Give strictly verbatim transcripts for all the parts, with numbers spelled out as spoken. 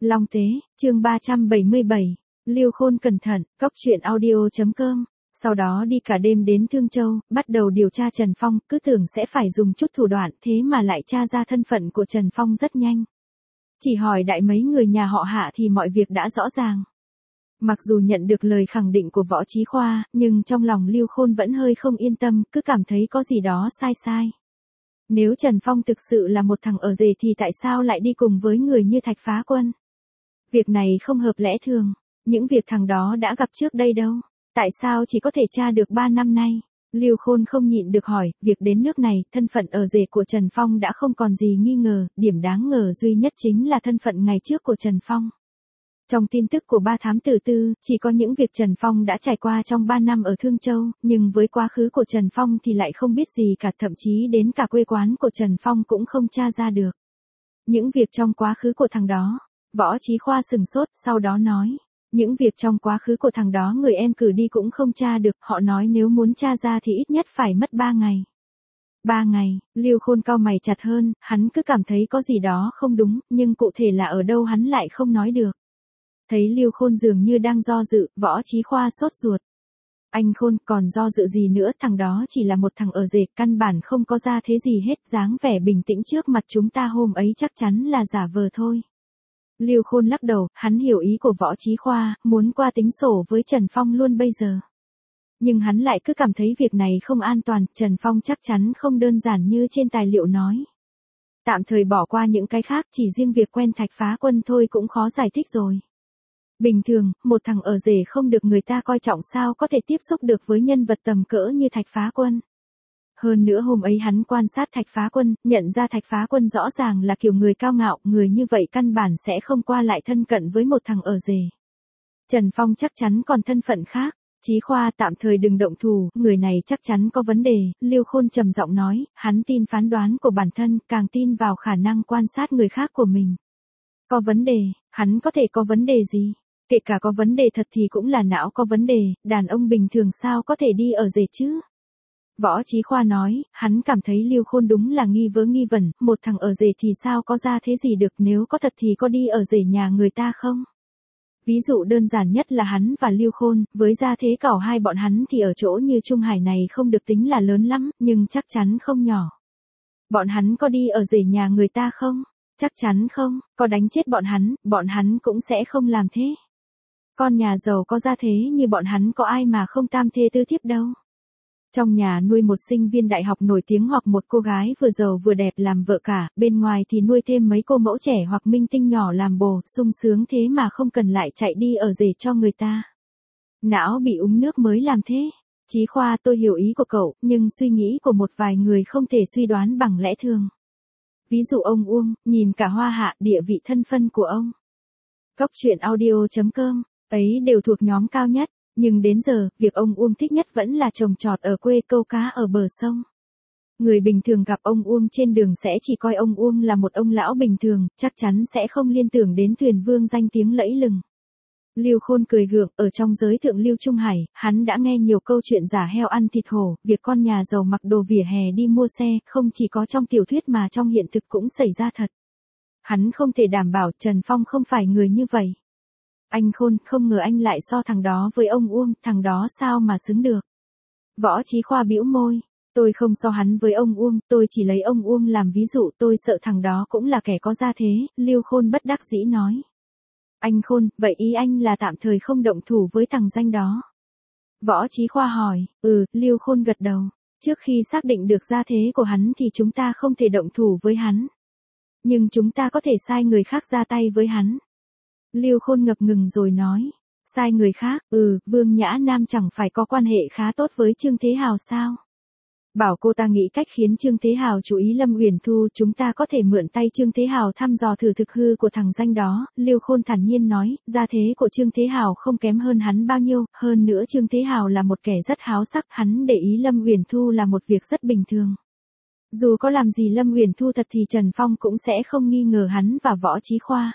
Long Tế, chương ba trăm bảy mươi bảy. Lưu Khôn cẩn thận, cóc truyện audio chấm com. Sau đó đi cả đêm đến Thương Châu, bắt đầu điều tra Trần Phong, cứ tưởng sẽ phải dùng chút thủ đoạn, thế mà lại tra ra thân phận của Trần Phong rất nhanh. Chỉ hỏi đại mấy người nhà họ Hạ thì mọi việc đã rõ ràng. Mặc dù nhận được lời khẳng định của Võ Chí Khoa, nhưng trong lòng Lưu Khôn vẫn hơi không yên tâm, cứ cảm thấy có gì đó sai sai. Nếu Trần Phong thực sự là một thằng ở rể thì tại sao lại đi cùng với người như Thạch Phá Quân? Việc này không hợp lẽ thường, những việc thằng đó đã gặp trước đây đâu. Tại sao chỉ có thể tra được ba năm nay? Lưu Khôn không nhịn được hỏi, việc đến nước này, thân phận ở rể của Trần Phong đã không còn gì nghi ngờ, điểm đáng ngờ duy nhất chính là thân phận ngày trước của Trần Phong. Trong tin tức của ba thám tử tư, chỉ có những việc Trần Phong đã trải qua trong ba năm ở Thương Châu, nhưng với quá khứ của Trần Phong thì lại không biết gì cả, thậm chí đến cả quê quán của Trần Phong cũng không tra ra được. Những việc trong quá khứ của thằng đó, Võ Chí Khoa sừng sốt, sau đó nói. Những việc trong quá khứ của thằng đó người em cử đi cũng không tra được, họ nói nếu muốn tra ra thì ít nhất phải mất ba ngày. Ba ngày, Lưu Khôn cau mày chặt hơn, hắn cứ cảm thấy có gì đó không đúng, nhưng cụ thể là ở đâu hắn lại không nói được. Thấy Lưu Khôn dường như đang do dự, Võ Chí Khoa sốt ruột. Anh Khôn, còn do dự gì nữa, thằng đó chỉ là một thằng ở rể, căn bản không có ra thế gì hết, dáng vẻ bình tĩnh trước mặt chúng ta hôm ấy chắc chắn là giả vờ thôi. Lưu Khôn lắc đầu, hắn hiểu ý của Võ Chí Khoa, muốn qua tính sổ với Trần Phong luôn bây giờ. Nhưng hắn lại cứ cảm thấy việc này không an toàn, Trần Phong chắc chắn không đơn giản như trên tài liệu nói. Tạm thời bỏ qua những cái khác, chỉ riêng việc quen Thạch Phá Quân thôi cũng khó giải thích rồi. Bình thường, một thằng ở rể không được người ta coi trọng sao có thể tiếp xúc được với nhân vật tầm cỡ như Thạch Phá Quân. Hơn nữa hôm ấy hắn quan sát Thạch Phá Quân, nhận ra Thạch Phá Quân rõ ràng là kiểu người cao ngạo, người như vậy căn bản sẽ không qua lại thân cận với một thằng ở rể. Trần Phong chắc chắn còn thân phận khác. Chí Khoa tạm thời đừng động thủ, người này chắc chắn có vấn đề, Lưu Khôn trầm giọng nói, hắn tin phán đoán của bản thân, càng tin vào khả năng quan sát người khác của mình. Có vấn đề, hắn có thể có vấn đề gì? Kể cả có vấn đề thật thì cũng là não có vấn đề, đàn ông bình thường sao có thể đi ở rể chứ? Võ Chí Khoa nói, hắn cảm thấy Lưu Khôn đúng là nghi vớ nghi vẩn, một thằng ở rể thì sao có ra thế gì được, nếu có thật thì có đi ở rể nhà người ta không? Ví dụ đơn giản nhất là hắn và Lưu Khôn, với gia thế cảo hai bọn hắn thì ở chỗ như Trung Hải này không được tính là lớn lắm, nhưng chắc chắn không nhỏ. Bọn hắn có đi ở rể nhà người ta không? Chắc chắn không, có đánh chết bọn hắn, bọn hắn cũng sẽ không làm thế. Con nhà giàu có gia thế như bọn hắn có ai mà không tam thê tư thiếp đâu. Trong nhà nuôi một sinh viên đại học nổi tiếng hoặc một cô gái vừa giàu vừa đẹp làm vợ cả, bên ngoài thì nuôi thêm mấy cô mẫu trẻ hoặc minh tinh nhỏ làm bồ, sung sướng thế mà không cần lại chạy đi ở rể cho người ta. Não bị uống nước mới làm thế. Chí Khoa, tôi hiểu ý của cậu, nhưng suy nghĩ của một vài người không thể suy đoán bằng lẽ thường. Ví dụ ông Uông, nhìn cả Hoa Hạ, địa vị thân phân của ông. Cóc truyện audio chấm com, ấy đều thuộc nhóm cao nhất. Nhưng đến giờ, việc ông Uông thích nhất vẫn là trồng trọt ở quê, câu cá ở bờ sông. Người bình thường gặp ông Uông trên đường sẽ chỉ coi ông Uông là một ông lão bình thường, chắc chắn sẽ không liên tưởng đến thuyền vương danh tiếng lẫy lừng. Lưu Khôn cười gượng, ở trong giới thượng lưu Trung Hải, hắn đã nghe nhiều câu chuyện giả heo ăn thịt hổ, việc con nhà giàu mặc đồ vỉa hè đi mua xe, không chỉ có trong tiểu thuyết mà trong hiện thực cũng xảy ra thật. Hắn không thể đảm bảo Trần Phong không phải người như vậy. Anh Khôn, không ngờ anh lại so thằng đó với ông Uông, thằng đó sao mà xứng được. Võ Chí Khoa bĩu môi, tôi không so hắn với ông Uông, tôi chỉ lấy ông Uông làm ví dụ, tôi sợ thằng đó cũng là kẻ có gia thế, Lưu Khôn bất đắc dĩ nói. Anh Khôn, vậy ý anh là tạm thời không động thủ với thằng danh đó. Võ Chí Khoa hỏi, ừ, Lưu Khôn gật đầu, trước khi xác định được gia thế của hắn thì chúng ta không thể động thủ với hắn. Nhưng chúng ta có thể sai người khác ra tay với hắn. Lưu Khôn ngập ngừng rồi nói, sai người khác, ừ, Vương Nhã Nam chẳng phải có quan hệ khá tốt với Trương Thế Hào sao? Bảo cô ta nghĩ cách khiến Trương Thế Hào chú ý Lâm Uyển Thu, chúng ta có thể mượn tay Trương Thế Hào thăm dò thử thực hư của thằng danh đó, Lưu Khôn thản nhiên nói, gia thế của Trương Thế Hào không kém hơn hắn bao nhiêu, hơn nữa Trương Thế Hào là một kẻ rất háo sắc, hắn để ý Lâm Uyển Thu là một việc rất bình thường. Dù có làm gì Lâm Uyển Thu thật thì Trần Phong cũng sẽ không nghi ngờ hắn và Võ Chí Khoa.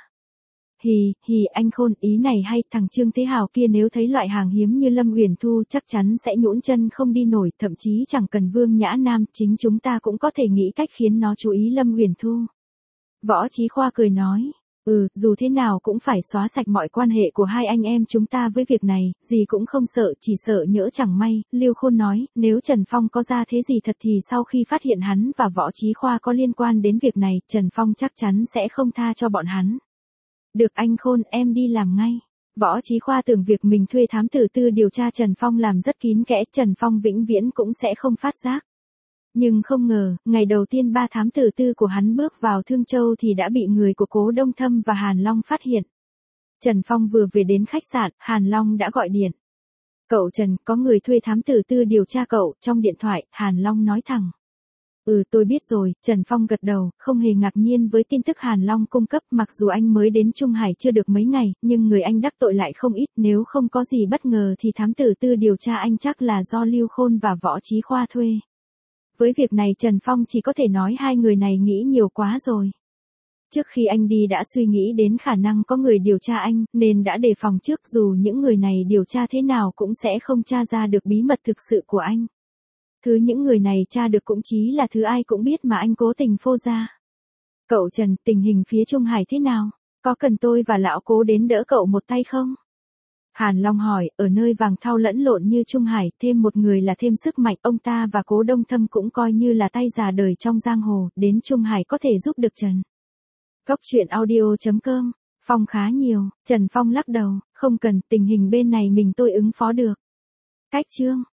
Hì, hì, anh Khôn, ý này hay, thằng Trương Thế Hào kia nếu thấy loại hàng hiếm như Lâm Uyển Thu chắc chắn sẽ nhũn chân không đi nổi, thậm chí chẳng cần Vương Nhã Nam, chính chúng ta cũng có thể nghĩ cách khiến nó chú ý Lâm Uyển Thu. Võ Chí Khoa cười nói, Ừ, dù thế nào cũng phải xóa sạch mọi quan hệ của hai anh em chúng ta với việc này, gì cũng không sợ, chỉ sợ nhỡ chẳng may. Lưu Khôn nói, nếu Trần Phong có ra thế gì thật thì sau khi phát hiện hắn và Võ Chí Khoa có liên quan đến việc này, Trần Phong chắc chắn sẽ không tha cho bọn hắn. Được anh Khôn, em đi làm ngay. Võ Chí Khoa tưởng việc mình thuê thám tử tư điều tra Trần Phong làm rất kín kẽ, Trần Phong vĩnh viễn cũng sẽ không phát giác. Nhưng không ngờ, ngày đầu tiên ba thám tử tư của hắn bước vào Thương Châu thì đã bị người của Cố Đông Thâm và Hàn Long phát hiện. Trần Phong vừa về đến khách sạn, Hàn Long đã gọi điện. Cậu Trần, có người thuê thám tử tư điều tra cậu, trong điện thoại, Hàn Long nói thẳng. Ừ, tôi biết rồi, Trần Phong gật đầu, không hề ngạc nhiên với tin tức Hàn Long cung cấp, mặc dù anh mới đến Trung Hải chưa được mấy ngày, nhưng người anh đắc tội lại không ít, nếu không có gì bất ngờ thì thám tử tư điều tra anh chắc là do Lưu Khôn và Võ Chí Khoa thuê. Với việc này Trần Phong chỉ có thể nói hai người này nghĩ nhiều quá rồi. Trước khi anh đi đã suy nghĩ đến khả năng có người điều tra anh, nên đã đề phòng trước, dù những người này điều tra thế nào cũng sẽ không tra ra được bí mật thực sự của anh. Thứ những người này tra được cũng chí là thứ ai cũng biết mà anh cố tình phô ra. Cậu Trần, tình hình phía Trung Hải thế nào? Có cần tôi và lão Cố đến đỡ cậu một tay không? Hàn Long hỏi, ở nơi vàng thau lẫn lộn như Trung Hải, thêm một người là thêm sức mạnh, ông ta và Cố Đông Thâm cũng coi như là tay già đời trong giang hồ, đến Trung Hải có thể giúp được Trần. Cốc truyện audio chấm com, Phong khá nhiều, Trần Phong lắc đầu, không cần, tình hình bên này mình tôi ứng phó được. Cách chương.